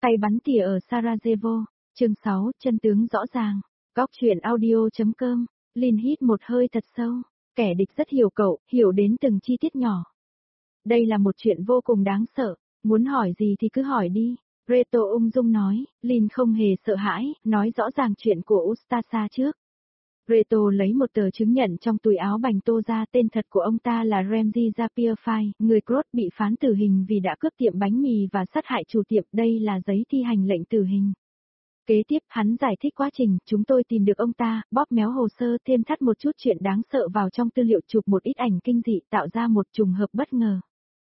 Tay bắn tỉa ở Sarajevo, chương 6, chân tướng rõ ràng. Góc truyện audio.com, Lin hít một hơi thật sâu, kẻ địch rất hiểu cậu, hiểu đến từng chi tiết nhỏ. Đây là một chuyện vô cùng đáng sợ, muốn hỏi gì thì cứ hỏi đi. Reto ung dung nói, Lin không hề sợ hãi, nói rõ ràng chuyện của Ustasa trước. Reto lấy một tờ chứng nhận trong túi áo bành tô ra, tên thật của ông ta là Ramzi Zapirfai, người Croat bị phán tử hình vì đã cướp tiệm bánh mì và sát hại chủ tiệm, đây là giấy thi hành lệnh tử hình. Kế tiếp hắn giải thích quá trình, chúng tôi tìm được ông ta, bóp méo hồ sơ, thêm thắt một chút chuyện đáng sợ vào trong tư liệu, chụp một ít ảnh kinh dị, tạo ra một trùng hợp bất ngờ.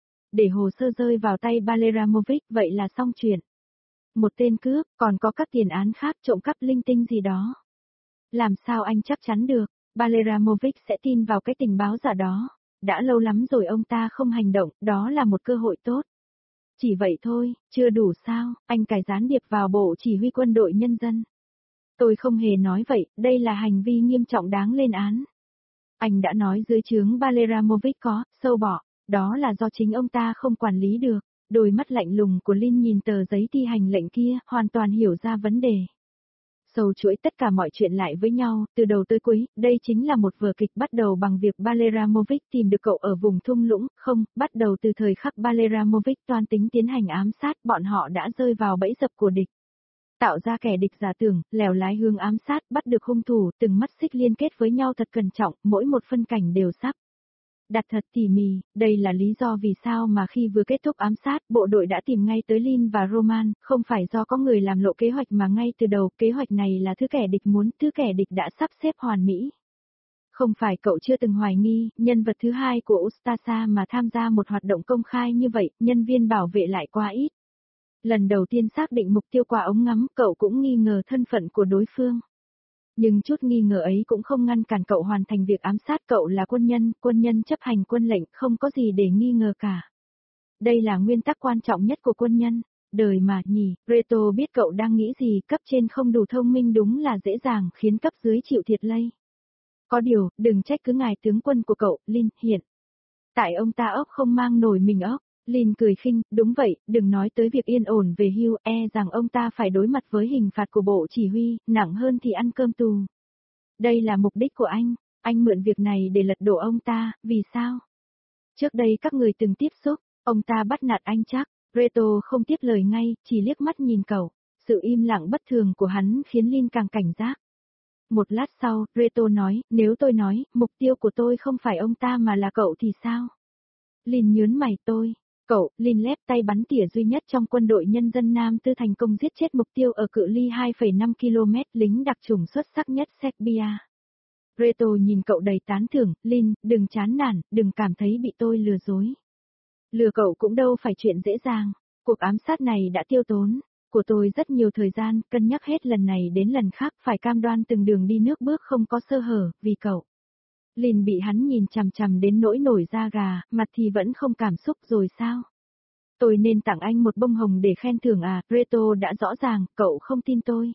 Để hồ sơ rơi vào tay Baleramovic, vậy là xong chuyện. Một tên cướp, còn có các tiền án khác, trộm cắp linh tinh gì đó. Làm sao anh chắc chắn được, Baleramovic sẽ tin vào cái tình báo giả đó. Đã lâu lắm rồi ông ta không hành động, đó là một cơ hội tốt. Chỉ vậy thôi, chưa đủ sao, anh cài gián điệp vào bộ chỉ huy quân đội nhân dân. Tôi không hề nói vậy, đây là hành vi nghiêm trọng đáng lên án. Anh đã nói dưới trướng Baleramovic có, sâu bọ, đó là do chính ông ta không quản lý được. Đôi mắt lạnh lùng của Lin nhìn tờ giấy thi hành lệnh kia, hoàn toàn hiểu ra vấn đề. Sâu chuỗi tất cả mọi chuyện lại với nhau, từ đầu tới cuối, đây chính là một vở kịch bắt đầu bằng việc Baleramovic tìm được cậu ở vùng thung lũng, không, bắt đầu từ thời khắc Baleramovic toan tính tiến hành ám sát, bọn họ đã rơi vào bẫy dập của địch. Tạo ra kẻ địch giả tưởng, lèo lái hướng ám sát, bắt được hung thủ, từng mắt xích liên kết với nhau thật cẩn trọng, mỗi một phân cảnh đều sắp đặt thật tỉ mỉ, đây là lý do vì sao mà khi vừa kết thúc ám sát, bộ đội đã tìm ngay tới Lin và Roman, không phải do có người làm lộ kế hoạch mà ngay từ đầu, kế hoạch này là thứ kẻ địch muốn, thứ kẻ địch đã sắp xếp hoàn mỹ. Không phải cậu chưa từng hoài nghi, nhân vật thứ hai của Ustasa mà tham gia một hoạt động công khai như vậy, nhân viên bảo vệ lại quá ít. Lần đầu tiên xác định mục tiêu qua ống ngắm, cậu cũng nghi ngờ thân phận của đối phương. Nhưng chút nghi ngờ ấy cũng không ngăn cản cậu hoàn thành việc ám sát, cậu là quân nhân chấp hành quân lệnh, không có gì để nghi ngờ cả. Đây là nguyên tắc quan trọng nhất của quân nhân. Đời mà nhỉ, Reto biết cậu đang nghĩ gì, cấp trên không đủ thông minh đúng là dễ dàng khiến cấp dưới chịu thiệt lây. Có điều, đừng trách cứ ngài tướng quân của cậu, Lin, hiện. Tại ông ta ốc không mang nổi mình ốc. Lin cười khinh, đúng vậy, đừng nói tới việc yên ổn về hưu, rằng ông ta phải đối mặt với hình phạt của bộ chỉ huy, nặng hơn thì ăn cơm tù. Đây là mục đích của anh mượn việc này để lật đổ ông ta, vì sao? Trước đây các người từng tiếp xúc, ông ta bắt nạt anh chắc, Reto không tiếp lời ngay, chỉ liếc mắt nhìn cậu, sự im lặng bất thường của hắn khiến Lin càng cảnh giác. Một lát sau, Reto nói, nếu tôi nói, mục tiêu của tôi không phải ông ta mà là cậu thì sao? Lin nhớn mày Cậu, Lin lép tay bắn tỉa duy nhất trong quân đội nhân dân Nam Tư thành công giết chết mục tiêu ở cự ly 2,5 km, lính đặc chủng xuất sắc nhất Serbia. Reto nhìn cậu đầy tán thưởng, Lin, đừng chán nản, đừng cảm thấy bị tôi lừa dối. Lừa cậu cũng đâu phải chuyện dễ dàng, cuộc ám sát này đã tiêu tốn của tôi rất nhiều thời gian, cân nhắc hết lần này đến lần khác, phải cam đoan từng đường đi nước bước không có sơ hở, vì cậu. Lin bị hắn nhìn chằm chằm đến nỗi nổi da gà, mặt thì vẫn không cảm xúc rồi sao? Tôi nên tặng anh một bông hồng để khen thưởng à? Reto đã rõ ràng, cậu không tin tôi.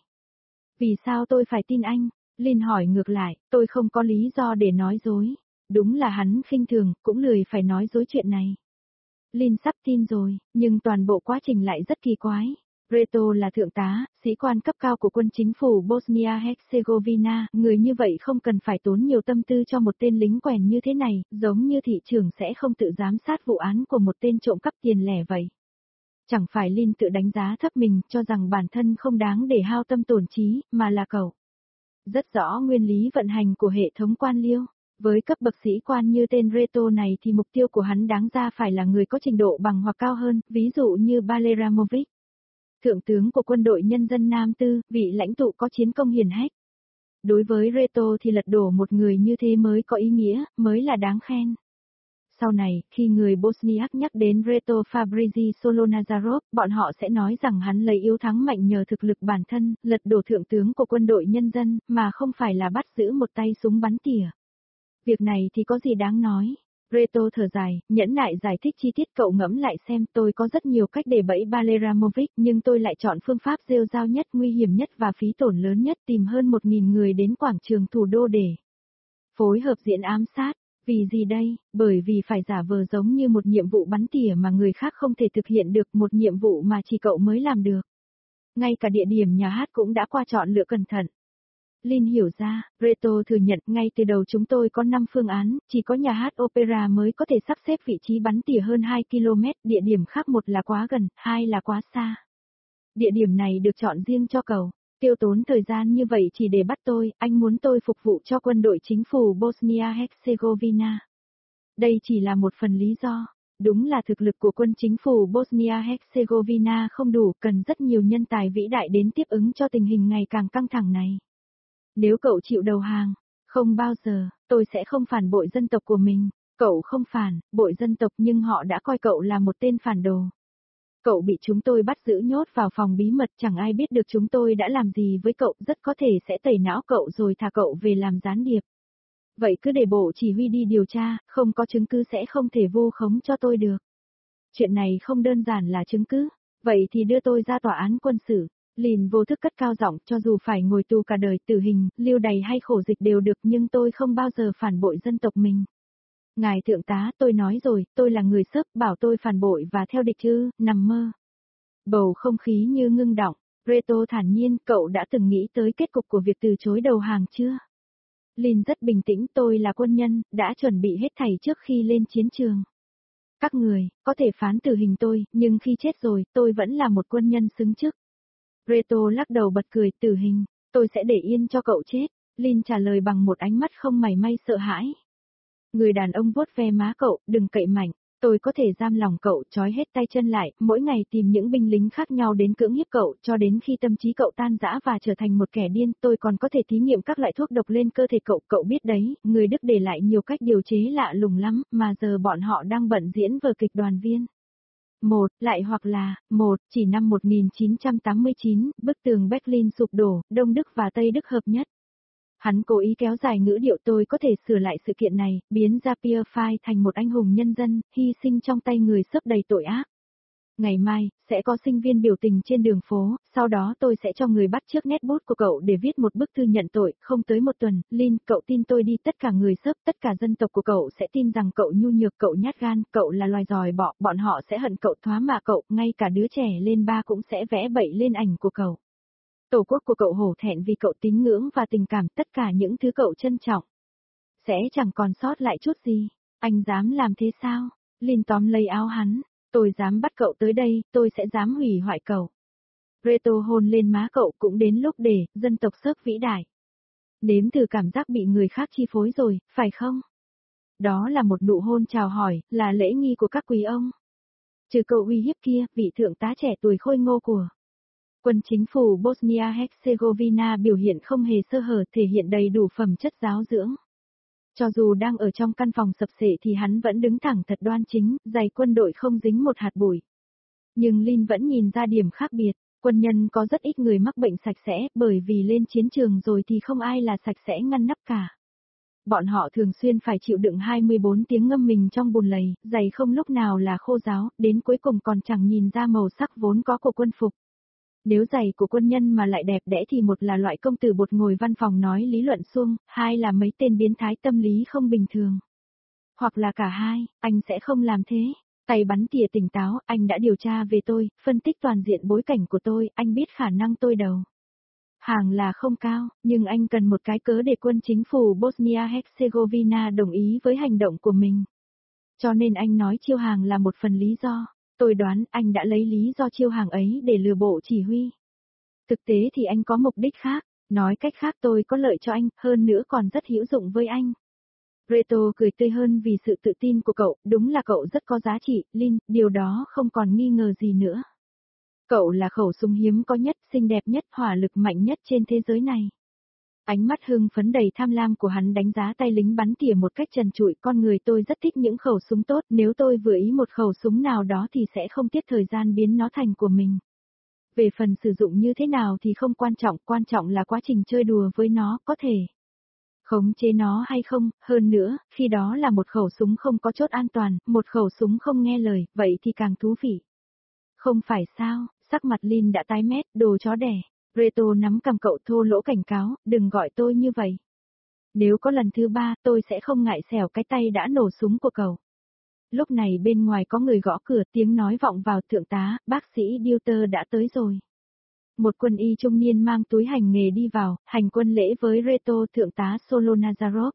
Vì sao tôi phải tin anh? Lin hỏi ngược lại, tôi không có lý do để nói dối. Đúng là hắn khinh thường, cũng lười phải nói dối chuyện này. Lin sắp tin rồi, nhưng toàn bộ quá trình lại rất kỳ quái. Reto là thượng tá, sĩ quan cấp cao của quân chính phủ Bosnia-Herzegovina, người như vậy không cần phải tốn nhiều tâm tư cho một tên lính quèn như thế này, giống như thị trưởng sẽ không tự giám sát vụ án của một tên trộm cắp tiền lẻ vậy. Chẳng phải Lin tự đánh giá thấp mình, cho rằng bản thân không đáng để hao tâm tổn trí, mà là cậu. Rất rõ nguyên lý vận hành của hệ thống quan liêu. Với cấp bậc sĩ quan như tên Reto này thì mục tiêu của hắn đáng ra phải là người có trình độ bằng hoặc cao hơn, ví dụ như Baleramovic. Thượng tướng của quân đội nhân dân Nam Tư, vị lãnh tụ có chiến công hiển hách. Đối với Reto thì lật đổ một người như thế mới có ý nghĩa, mới là đáng khen. Sau này, khi người Bosniak nhắc đến Reto Fabrizi Solonazarov, bọn họ sẽ nói rằng hắn lấy yếu thắng mạnh nhờ thực lực bản thân, lật đổ thượng tướng của quân đội nhân dân, mà không phải là bắt giữ một tay súng bắn tỉa. Việc này thì có gì đáng nói. Reto thở dài, nhẫn nại giải thích chi tiết, cậu ngẫm lại xem, tôi có rất nhiều cách để bẫy Baleramovic, nhưng tôi lại chọn phương pháp rêu rao nhất, nguy hiểm nhất và phí tổn lớn nhất, tìm hơn 1.000 người đến quảng trường thủ đô để phối hợp diễn ám sát. Vì gì đây? Bởi vì phải giả vờ giống như một nhiệm vụ bắn tỉa mà người khác không thể thực hiện được, một nhiệm vụ mà chỉ cậu mới làm được. Ngay cả địa điểm nhà hát cũng đã qua chọn lựa cẩn thận. Lin hiểu ra, Reto thừa nhận ngay từ đầu chúng tôi có 5 phương án, chỉ có nhà hát opera mới có thể sắp xếp vị trí bắn tỉa hơn 2 km, địa điểm khác một là quá gần, hai là quá xa. Địa điểm này được chọn riêng cho cậu, tiêu tốn thời gian như vậy chỉ để bắt tôi, anh muốn tôi phục vụ cho quân đội chính phủ Bosnia-Herzegovina. Đây chỉ là một phần lý do. Đúng là thực lực của quân chính phủ Bosnia-Herzegovina không đủ, cần rất nhiều nhân tài vĩ đại đến tiếp ứng cho tình hình ngày càng căng thẳng này. Nếu cậu chịu đầu hàng, không bao giờ, tôi sẽ không phản bội dân tộc của mình. Cậu không phản, bội dân tộc nhưng họ đã coi cậu là một tên phản đồ. Cậu bị chúng tôi bắt giữ nhốt vào phòng bí mật, chẳng ai biết được chúng tôi đã làm gì với cậu, rất có thể sẽ tẩy não cậu rồi thả cậu về làm gián điệp. Vậy cứ để bộ chỉ huy đi điều tra, không có chứng cứ sẽ không thể vu khống cho tôi được. Chuyện này không đơn giản là chứng cứ, vậy thì đưa tôi ra tòa án quân sự. Lìn vô thức cất cao giọng, cho dù phải ngồi tù cả đời, tử hình, lưu đày hay khổ dịch đều được, nhưng tôi không bao giờ phản bội dân tộc mình. Ngài thượng tá, tôi nói rồi, tôi là người Sớp, bảo tôi phản bội và theo địch ư, nằm mơ. Bầu không khí như ngưng đọng, Reto thản nhiên, cậu đã từng nghĩ tới kết cục của việc từ chối đầu hàng chưa? Lin rất bình tĩnh, tôi là quân nhân, đã chuẩn bị hết thảy trước khi lên chiến trường. Các người, có thể phán tử hình tôi, nhưng khi chết rồi, tôi vẫn là một quân nhân xứng chức. Reto lắc đầu bật cười, tử hình, tôi sẽ để yên cho cậu chết. Lin trả lời bằng một ánh mắt không mảy may sợ hãi. Người đàn ông vuốt ve má cậu, đừng cậy mạnh, tôi có thể giam lòng cậu, trói hết tay chân lại, mỗi ngày tìm những binh lính khác nhau đến cưỡng hiếp cậu, cho đến khi tâm trí cậu tan rã và trở thành một kẻ điên, tôi còn có thể thí nghiệm các loại thuốc độc lên cơ thể cậu, cậu biết đấy, người Đức để lại nhiều cách điều chế lạ lùng lắm, mà giờ bọn họ đang bận diễn vở kịch đoàn viên. Lại hoặc là, chỉ năm 1989, bức tường Berlin sụp đổ, Đông Đức và Tây Đức hợp nhất. Hắn cố ý kéo dài ngữ điệu, tôi có thể sửa lại sự kiện này, biến ra Pierre Phai thành một anh hùng nhân dân, hy sinh trong tay người Sớp đầy tội ác. Ngày mai, sẽ có sinh viên biểu tình trên đường phố, sau đó tôi sẽ cho người bắt chước nét bút của cậu để viết một bức thư nhận tội, không tới một tuần, Lin, cậu tin tôi đi, tất cả người Sớp, tất cả dân tộc của cậu sẽ tin rằng cậu nhu nhược, cậu nhát gan, cậu là loài giòi bọ, bọn họ sẽ hận cậu, thoá mạ cậu, ngay cả đứa trẻ lên 3 cũng sẽ vẽ bậy lên ảnh của cậu. Tổ quốc của cậu hổ thẹn vì cậu tín ngưỡng và tình cảm, tất cả những thứ cậu trân trọng. Sẽ chẳng còn sót lại chút gì. Anh dám làm thế sao? Lin tóm lấy áo hắn. Tôi dám bắt cậu tới đây, tôi sẽ dám hủy hoại cậu. Reto hôn lên má cậu, cũng đến lúc để, dân tộc Sớp vĩ đại. Nếm thử cảm giác bị người khác chi phối rồi, phải không? Đó là một nụ hôn chào hỏi, là lễ nghi của các quý ông. Trừ cậu uy hiếp kia, vị thượng tá trẻ tuổi khôi ngô của quân chính phủ Bosnia-Herzegovina biểu hiện không hề sơ hở, thể hiện đầy đủ phẩm chất giáo dưỡng. Cho dù đang ở trong căn phòng sập sệ thì hắn vẫn đứng thẳng thật đoan chính, giày quân đội không dính một hạt bụi. Nhưng Lin vẫn nhìn ra điểm khác biệt, quân nhân có rất ít người mắc bệnh sạch sẽ, bởi vì lên chiến trường rồi thì không ai là sạch sẽ ngăn nắp cả. Bọn họ thường xuyên phải chịu đựng 24 tiếng ngâm mình trong bùn lầy, giày không lúc nào là khô ráo, đến cuối cùng còn chẳng nhìn ra màu sắc vốn có của quân phục. Nếu giày của quân nhân mà lại đẹp đẽ thì một là loại công tử bột ngồi văn phòng nói lý luận suông, hai là mấy tên biến thái tâm lý không bình thường. Hoặc là cả hai, anh sẽ không làm thế. Tay bắn tỉa tỉnh táo, anh đã điều tra về tôi, phân tích toàn diện bối cảnh của tôi, anh biết khả năng tôi đầu hàng là không cao, nhưng anh cần một cái cớ để quân chính phủ Bosnia-Herzegovina đồng ý với hành động của mình. Cho nên anh nói chiêu hàng là một phần lý do. Tôi đoán anh đã lấy lý do chiêu hàng ấy để lừa bộ chỉ huy. Thực tế thì anh có mục đích khác, nói cách khác tôi có lợi cho anh, hơn nữa còn rất hữu dụng với anh. Reto cười tươi hơn vì sự tự tin của cậu, đúng là cậu rất có giá trị, Lin, điều đó không còn nghi ngờ gì nữa. Cậu là khẩu súng hiếm có nhất, xinh đẹp nhất, hỏa lực mạnh nhất trên thế giới này. Ánh mắt hưng phấn đầy tham lam của hắn đánh giá tay lính bắn tỉa một cách trần trụi, con người tôi rất thích những khẩu súng tốt, nếu tôi vừa ý một khẩu súng nào đó thì sẽ không tiếc thời gian biến nó thành của mình. Về phần sử dụng như thế nào thì không quan trọng là quá trình chơi đùa với nó, có thể khống chế nó hay không, hơn nữa, khi đó là một khẩu súng không có chốt an toàn, một khẩu súng không nghe lời, vậy thì càng thú vị. Không phải sao, sắc mặt Lin đã tái mét, đồ chó đẻ. Reto nắm cầm cậu thô lỗ cảnh cáo, đừng gọi tôi như vậy. Nếu có lần thứ 3, tôi sẽ không ngại xẻo cái tay đã nổ súng của cậu. Lúc này bên ngoài có người gõ cửa, tiếng nói vọng vào, thượng tá, bác sĩ Dilter đã tới rồi. Một quân y trung niên mang túi hành nghề đi vào, hành quân lễ với Reto thượng tá Solonazarov.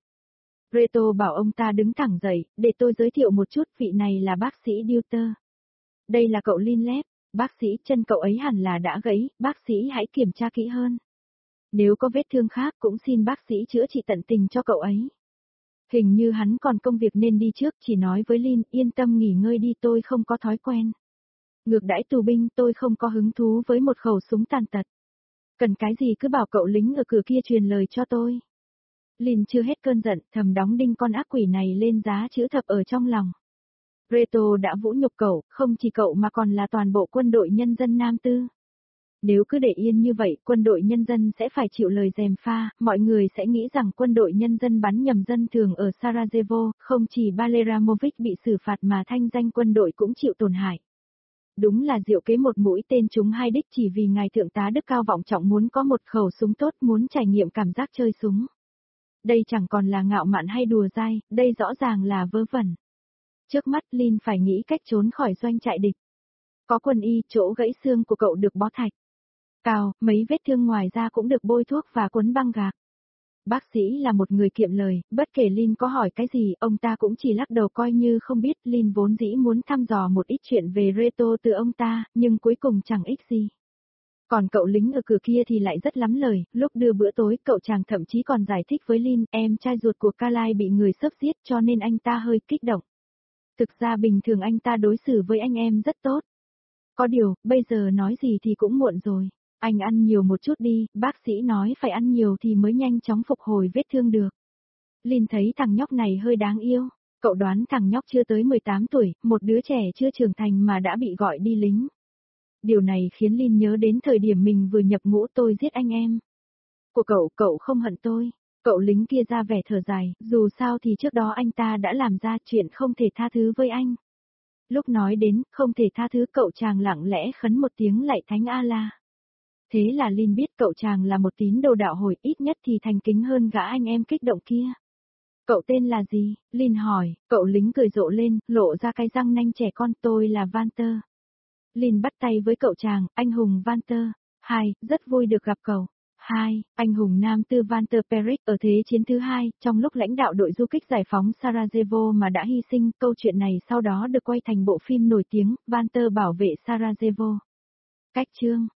Reto bảo ông ta đứng thẳng dậy, để tôi giới thiệu một chút, vị này là bác sĩ Duter. Đây là cậu Linlep, bác sĩ, chân cậu ấy hẳn là đã gãy, bác sĩ hãy kiểm tra kỹ hơn. Nếu có vết thương khác cũng xin bác sĩ chữa trị tận tình cho cậu ấy. Hình như hắn còn công việc nên đi trước, chỉ nói với Lin, yên tâm nghỉ ngơi đi, tôi không có thói quen. Ngược đãi tù binh, tôi không có hứng thú với một khẩu súng tàn tật. Cần cái gì cứ bảo cậu lính ở cửa kia truyền lời cho tôi. Lin chưa hết cơn giận, thầm đóng đinh con ác quỷ này lên giá chữ thập ở trong lòng. Reto đã vũ nhục cậu, không chỉ cậu mà còn là toàn bộ quân đội nhân dân Nam Tư. Nếu cứ để yên như vậy, quân đội nhân dân sẽ phải chịu lời gièm pha, mọi người sẽ nghĩ rằng quân đội nhân dân bắn nhầm dân thường ở Sarajevo, không chỉ Baleramovic bị xử phạt mà thanh danh quân đội cũng chịu tổn hại. Đúng là diệu kế một mũi tên trúng hai đích, chỉ vì ngài thượng tá đức cao vọng trọng muốn có một khẩu súng tốt, muốn trải nghiệm cảm giác chơi súng. Đây chẳng còn là ngạo mạn hay đùa dai, đây rõ ràng là vớ vẩn. Trước mắt Lin phải nghĩ cách trốn khỏi doanh trại địch. Có quân y, chỗ gãy xương của cậu được bó thạch. Cào, mấy vết thương ngoài ra cũng được bôi thuốc và quấn băng gạc. Bác sĩ là một người kiệm lời, bất kể Lin có hỏi cái gì, ông ta cũng chỉ lắc đầu coi như không biết. Lin vốn dĩ muốn thăm dò một ít chuyện về Reto từ ông ta, nhưng cuối cùng chẳng ích gì. Còn cậu lính ở cửa kia thì lại rất lắm lời, lúc đưa bữa tối cậu chàng thậm chí còn giải thích với Lin, em trai ruột của Carly bị người xấp giết cho nên anh ta hơi kích động. Thực ra bình thường anh ta đối xử với anh em rất tốt. Có điều, bây giờ nói gì thì cũng muộn rồi. Anh ăn nhiều một chút đi, bác sĩ nói phải ăn nhiều thì mới nhanh chóng phục hồi vết thương được. Lin thấy thằng nhóc này hơi đáng yêu. Cậu đoán thằng nhóc chưa tới 18 tuổi, một đứa trẻ chưa trưởng thành mà đã bị gọi đi lính. Điều này khiến Lin nhớ đến thời điểm mình vừa nhập ngũ tôi giết anh em. Của cậu không hận tôi. Cậu lính kia ra vẻ thở dài, dù sao thì trước đó anh ta đã làm ra chuyện không thể tha thứ với anh. Lúc nói đến không thể tha thứ, cậu chàng lặng lẽ khấn một tiếng lạy Thánh A-la. Thế là Lin biết cậu chàng là một tín đồ đạo hồi, ít nhất thì thành kính hơn gã anh em kích động kia. Cậu tên là gì? Lin hỏi, cậu lính cười rộ lên, lộ ra cái răng nanh trẻ con, tôi là Walter. Lin bắt tay với cậu chàng, anh hùng Walter. Hai, rất vui được gặp cậu. Hai, anh hùng Nam Tư Walter Peric ở Thế chiến thứ hai, trong lúc lãnh đạo đội du kích giải phóng Sarajevo mà đã hy sinh. Câu chuyện này sau đó được quay thành bộ phim nổi tiếng, Walter bảo vệ Sarajevo. Cách chương